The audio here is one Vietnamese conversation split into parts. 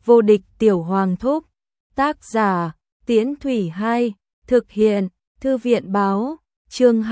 Vô địch tiểu hoàng thúc. Tác giả, Tiễn Thủy 2, thực hiện, Thư viện báo, chương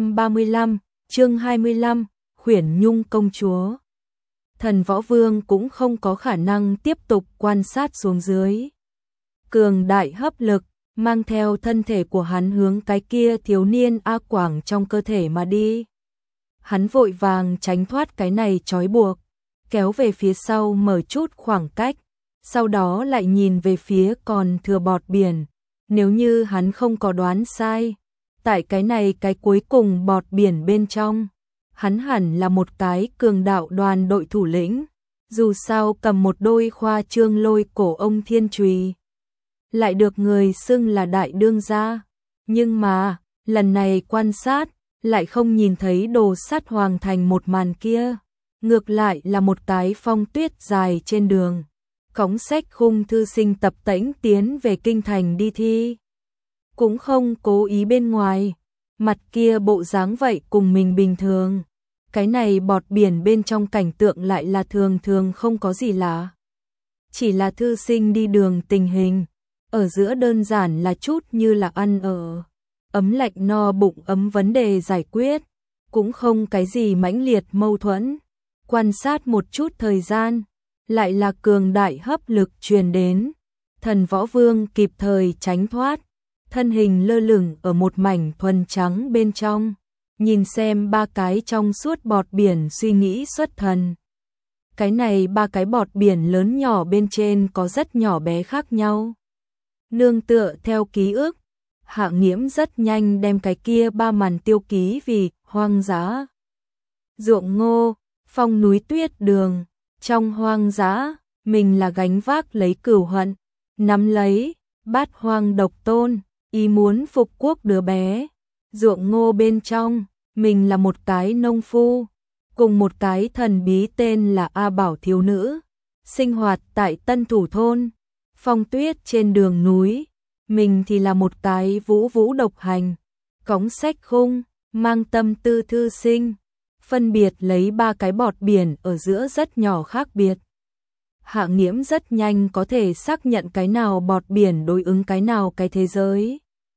235, chương 25, Khuyển Nhung công chúa. Thần Võ Vương cũng không có khả năng tiếp tục quan sát xuống dưới. Cường đại hấp lực, mang theo thân thể của hắn hướng cái kia thiếu niên A Quảng trong cơ thể mà đi. Hắn vội vàng tránh thoát cái này trói buộc, kéo về phía sau mở chút khoảng cách, sau đó lại nhìn về phía còn thừa bọt biển. Nếu như hắn không có đoán sai, tại cái này cái cuối cùng bọt biển bên trong, hắn hẳn là một cái cường đạo đoàn đội thủ lĩnh, dù sao cầm một đôi khoa trương lôi cổ ông thiên chùy, lại được người xưng là đại đương gia. Nhưng mà, lần này quan sát, lại không nhìn thấy đồ sắt hoàng thành một màn kia, ngược lại là một cái phong tuyết dài trên đường, cõng sách khung thư sinh tập tễnh tiến về kinh thành đi thi. Cũng không cố ý bên ngoài, mặt kia bộ dáng vậy cùng mình bình thường. Cái này bọt biển bên trong cảnh tượng lại là thường thường không có gì lạ. Chỉ là thư sinh đi đường tình hình, ở giữa đơn giản là chút như là ăn ở, ấm lạnh no bụng ấm vấn đề giải quyết, cũng không cái gì mãnh liệt mâu thuẫn. Quan sát một chút thời gian, lại là cường đại hấp lực truyền đến. Thần Võ Vương kịp thời tránh thoát, thân hình lơ lửng ở một mảnh thuần trắng bên trong, nhìn xem ba cái trong suốt bọt biển suy nghĩ xuất thần. Cái này ba cái bọt biển lớn nhỏ bên trên có rất nhỏ bé khác nhau. Nương tựa theo ký ức, Hạ Nghiễm rất nhanh đem cái kia ba màn tiêu ký vì hoang dã. Ruộng ngô, phong núi tuyết đường, trong hoang dã, mình là gánh vác lấy cửu hận, nắm lấy, bát hoang độc tôn, ý muốn phục quốc đứa bé. Ruộng ngô bên trong, mình là một cái nông phu, cùng một cái thần bí tên là A Bảo thiếu nữ, sinh hoạt tại Tân Thủ thôn. Phong tuyết trên đường núi, mình thì là một cái vũ vũ độc hành, cõng sách khung, mang tâm tư thư sinh, phân biệt lấy ba cái bọt biển ở giữa rất nhỏ khác biệt. Hạ Nghiễm rất nhanh có thể xác nhận cái nào bọt biển đối ứng cái nào cái thế giới.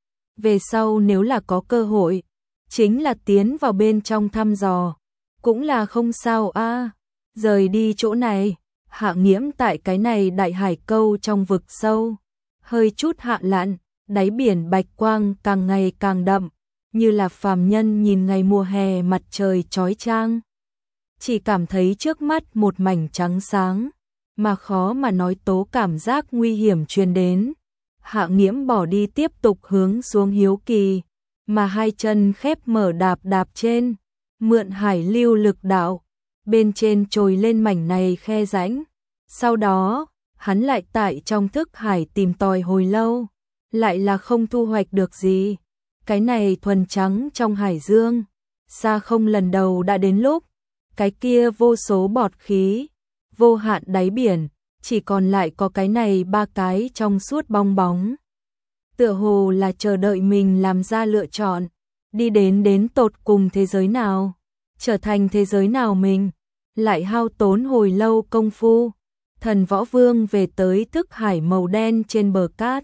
Về sau nếu là có cơ hội, chính là tiến vào bên trong thăm dò, cũng là không sao a. Rời đi chỗ này, Hạ Nghiễm tại cái này đại hải câu trong vực sâu, hơi chút hạ lặn, đáy biển bạch quang càng ngày càng đậm, như là phàm nhân nhìn ngày mùa hè mặt trời chói chang. Chỉ cảm thấy trước mắt một mảnh trắng sáng, mà khó mà nói tố cảm giác nguy hiểm truyền đến. Hạ Nghiễm bỏ đi tiếp tục hướng xuống hiếu kỳ, mà hai chân khép mở đạp đạp trên, mượn hải lưu lực đạo, bên trên trồi lên mảnh này khe rãnh. Sau đó, hắn lại tại trong thức hải tìm tòi hồi lâu, lại là không thu hoạch được gì. Cái này thuần trắng trong hải dương, xa không lần đầu đã đến lúc, cái kia vô số bọt khí, vô hạn đáy biển, chỉ còn lại có cái này ba cái trong suốt bong bóng. Tựa hồ là chờ đợi mình làm ra lựa chọn, đi đến tột cùng thế giới nào, trở thành thế giới nào mình, lại hao tốn hồi lâu công phu. Thần Võ Vương về tới thức hải màu đen trên bờ cát,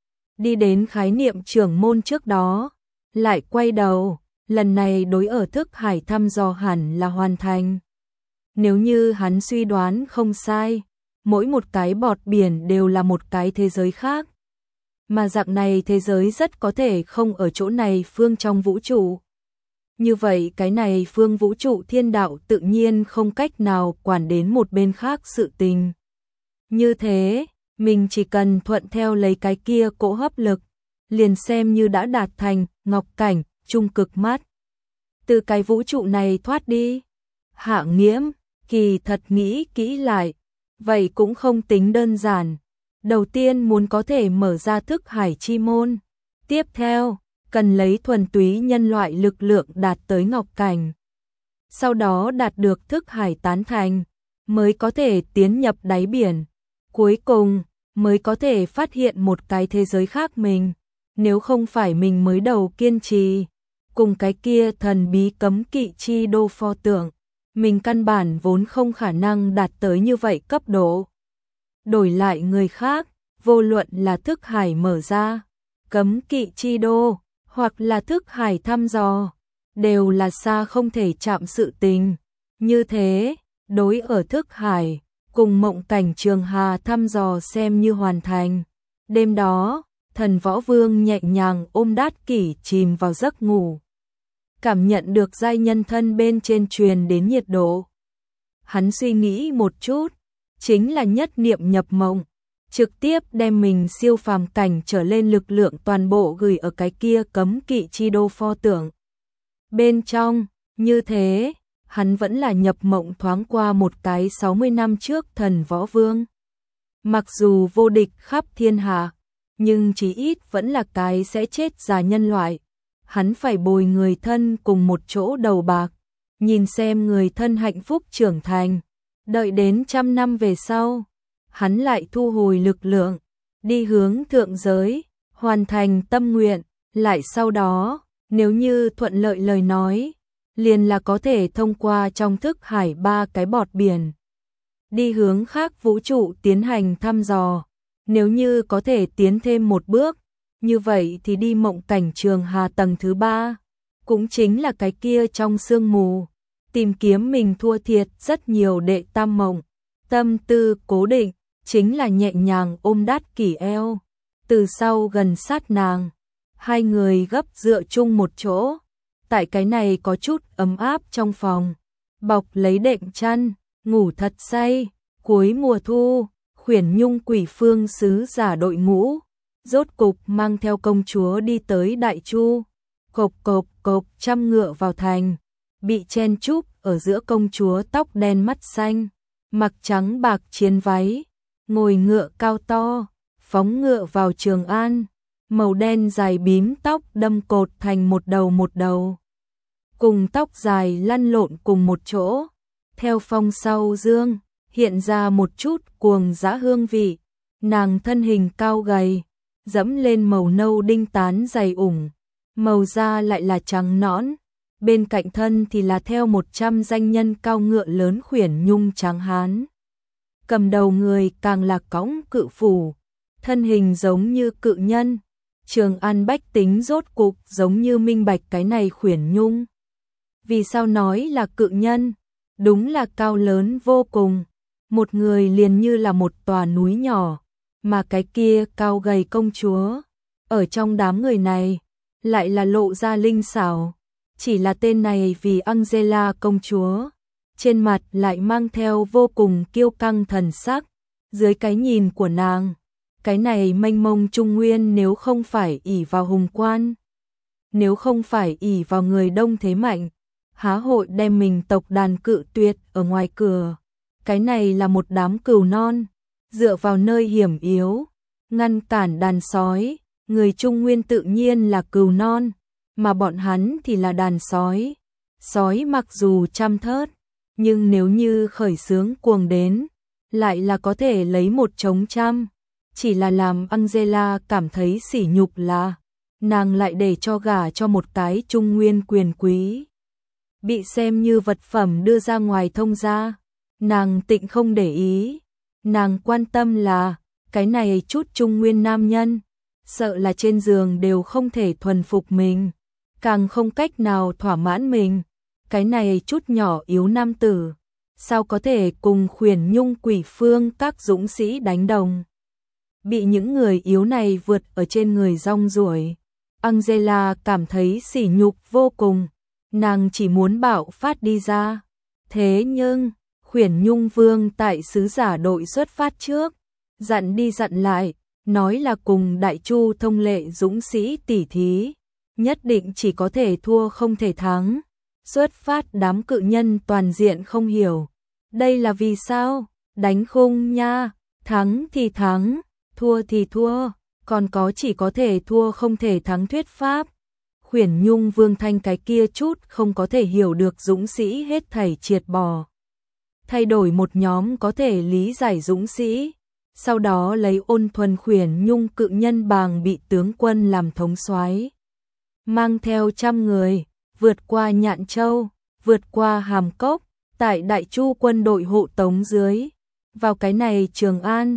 đi đến khái niệm trưởng môn trước đó, lại quay đầu, lần này đối ở thức hải thăm dò hẳn là hoàn thành. Nếu như hắn suy đoán không sai, mỗi một cái bọt biển đều là một cái thế giới khác, mà dạng này thế giới rất có thể không ở chỗ này phương trong vũ trụ. Như vậy cái này phương vũ trụ thiên đạo tự nhiên không cách nào quản đến một bên khác sự tình. Như thế, mình chỉ cần thuận theo lấy cái kia cỗ hấp lực, liền xem như đã đạt thành ngọc cảnh trung cực mắt. Từ cái vũ trụ này thoát đi. Hạ Nghiễm kỳ thật nghĩ kỹ lại, vậy cũng không tính đơn giản. Đầu tiên muốn có thể mở ra thức hải chi môn, tiếp theo cần lấy thuần túy nhân loại lực lượng đạt tới ngọc cảnh. Sau đó đạt được thức hải tán thành, mới có thể tiến nhập đáy biển. Cuối cùng mới có thể phát hiện một cái thế giới khác mình. Nếu không phải mình mới đầu kiên trì, cùng cái kia thần bí cấm kỵ chi đô pho tượng, mình căn bản vốn không khả năng đạt tới như vậy cấp độ. đổi lại người khác, vô luận là thức hải mở ra, cấm kỵ chi đô, hoặc là thức hải thăm dò, đều là xa không thể chạm sự tình. Như thế, đối ở thức hải, cùng mộng cảnh Trường Hà thăm dò xem như hoàn thành. Đêm đó, Thần Võ Vương nhẹ nhàng ôm Đát Kỷ chìm vào giấc ngủ. Cảm nhận được giai nhân thân bên trên truyền đến nhiệt độ. Hắn suy nghĩ một chút, chính là nhất niệm nhập mộng, trực tiếp đem mình siêu phàm cảnh trở lên lực lượng toàn bộ gửi ở cái kia cấm kỵ chi đô pho tượng. Bên trong, như thế, hắn vẫn là nhập mộng thoáng qua một cái 60 năm trước Thần Võ Vương. Mặc dù vô địch khắp thiên hạ, nhưng chí ít vẫn là cái sẽ chết già nhân loại. Hắn phải bồi người thân cùng một chỗ đầu bạc, nhìn xem người thân hạnh phúc trưởng thành. Đợi đến 100 năm về sau, hắn lại thu hồi lực lượng, đi hướng thượng giới, hoàn thành tâm nguyện, lại sau đó, nếu như thuận lợi lời nói, liền là có thể thông qua trong thức hải 3 cái bọt biển, đi hướng khác vũ trụ tiến hành thăm dò. Nếu như có thể tiến thêm một bước, như vậy thì đi mộng cảnh Trường Hà tầng thứ 3, cũng chính là cái kia trong sương mù, tìm kiếm mình thua thiệt rất nhiều đệ tam mộng. Tâm tư cố định, chính là nhẹ nhàng ôm Đát Kỷ eo, từ sau gần sát nàng, hai người gấp dựa chung một chỗ, tại cái này có chút ấm áp trong phòng, bọc lấy đệm chăn, ngủ thật say. Cuối mùa thu, Khuyển Nhung Quỷ Phương sứ giả đội ngũ, rốt cục mang theo công chúa đi tới Đại Chu, cộp cộp cộp chăm ngựa vào thành, bị chen chúc ở giữa công chúa tóc đen mắt xanh, mặc trắng bạc chiến váy, ngồi ngựa cao to, phóng ngựa vào Trường An, màu đen dài bím tóc đâm cột thành một đầu, cùng tóc dài lăn lộn cùng một chỗ, theo phong sau dương, hiện ra một chút cuồng dã hương vị. Nàng thân hình cao gầy, dẫm lên màu nâu đinh tán dày ủng, màu da lại là trắng nõn, bên cạnh thân thì là theo 100 danh nhân cao ngựa lớn Khuyển Nhung tráng hán. Cầm đầu người càng là cõng cự phủ, thân hình giống như cự nhân. Trường An bách tính rốt cục giống như minh bạch cái này Khuyển Nhung. Vì sao nói là cự nhân? Đúng là cao lớn vô cùng, một người liền như là một tòa núi nhỏ, mà cái kia cao gầy công chúa, ở trong đám người này, lại là lộ ra linh xảo, chỉ là tên này vì Angela công chúa, trên mặt lại mang theo vô cùng kiêu căng thần sắc, dưới cái nhìn của nàng, cái này mênh mông Trung Nguyên nếu không phải ỷ vào hùng quan, nếu không phải ỷ vào người đông thế mạnh, há hội đem mình tộc đàn cự tuyệt ở ngoài cửa. Cái này là một đám cừu non, dựa vào nơi hiểm yếu, ngăn cản đàn sói, người Trung Nguyên tự nhiên là cừu non, mà bọn hắn thì là đàn sói. Sói mặc dù trăm thớt, nhưng nếu như khởi xướng cuồng đến, lại là có thể lấy một trống trăm. Chỉ là làm Angela cảm thấy sỉ nhục là, nàng lại để cho gả cho một cái Trung Nguyên quyền quý, bị xem như vật phẩm đưa ra ngoài thông gia. Nàng tịnh không để ý, nàng quan tâm là, cái này chút Trung Nguyên nam nhân, sợ là trên giường đều không thể thuần phục mình, càng không cách nào thỏa mãn mình, cái này chút nhỏ yếu nam tử, sao có thể cùng Khuyển Nhung Quỷ Phương các dũng sĩ đánh đồng. Bị những người yếu này vượt ở trên người rong ruổi, Angela cảm thấy sỉ nhục vô cùng, nàng chỉ muốn bạo phát đi ra, thế nhưng Khuyển Nhung Vương tại sứ giả đội xuất phát trước, dặn đi dặn lại, nói là cùng Đại Chu thông lệ dũng sĩ tỉ thí, nhất định chỉ có thể thua không thể thắng. Xuất phát đám cự nhân toàn diện không hiểu, đây là vì sao? Đánh khung nha, thắng thì thắng, thua thì thua, còn có chỉ có thể thua không thể thắng thuyết pháp. Khuyển Nhung Vương thanh cái kia chút không có thể hiểu được dũng sĩ hết thảy triệt bỏ, thay đổi một nhóm có thể lý giải dũng sĩ, sau đó lấy ôn thuần Khuyển Nhung cự nhân bàng bị tướng quân làm thống soái, mang theo 100 người, vượt qua Nhạn Châu, vượt qua Hàm Cốc, tại Đại Chu quân đội hộ tống dưới, vào cái này Trường An,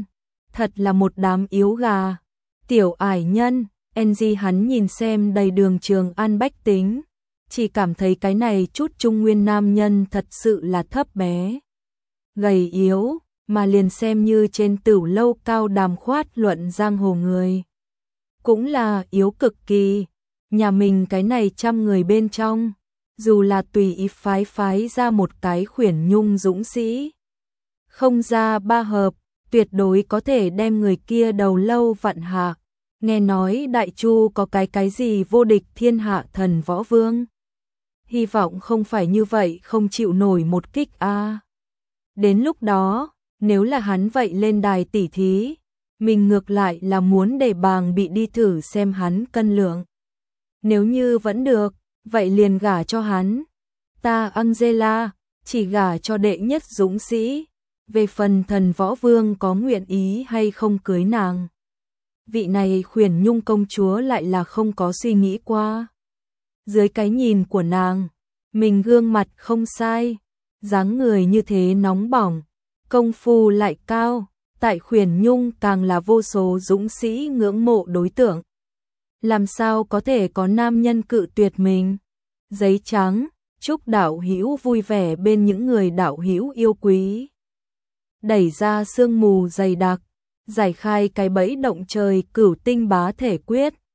thật là một đám yếu gà. Tiểu ải nhân, NG hắn nhìn xem đầy đường Trường An bách tính, chỉ cảm thấy cái này chút Trung Nguyên nam nhân thật sự là thấp bé, gầy yếu, mà liền xem như trên tửu lâu cao đàm khoát luận giang hồ người, cũng là yếu cực kỳ. Nhà mình cái này 100 người bên trong, dù là tùy ý phái ra một cái Khuyển Nhung dũng sĩ, không ra ba hợp, tuyệt đối có thể đem người kia đầu lâu vặn hạ. Nghe nói Đại Chu có cái gì vô địch thiên hạ thần võ vương. Hy vọng không phải như vậy, không chịu nổi một kích a. Đến lúc đó, nếu là hắn vậy lên đài tỉ thí, mình ngược lại là muốn để bàng bị đi thử xem hắn cân lượng. Nếu như vẫn được, vậy liền gả cho hắn. Ta Angela, chỉ gả cho đệ nhất dũng sĩ. Về phần thần võ vương có nguyện ý hay không cưới nàng, vị này Khuyển Nhung công chúa lại là không có suy nghĩ qua. Dưới cái nhìn của nàng, mình gương mặt không sai, dáng người như thế nóng bỏng, công phu lại cao, tại Khuyển Nhung càng là vô số dũng sĩ ngưỡng mộ đối tượng. Làm sao có thể có nam nhân cự tuyệt mình? Giấy trắng, chúc đạo hữu vui vẻ bên những người đạo hữu yêu quý. Đẩy ra sương mù dày đặc, giải khai cái bẫy động trời Cửu Tinh Bá Thể Quyết.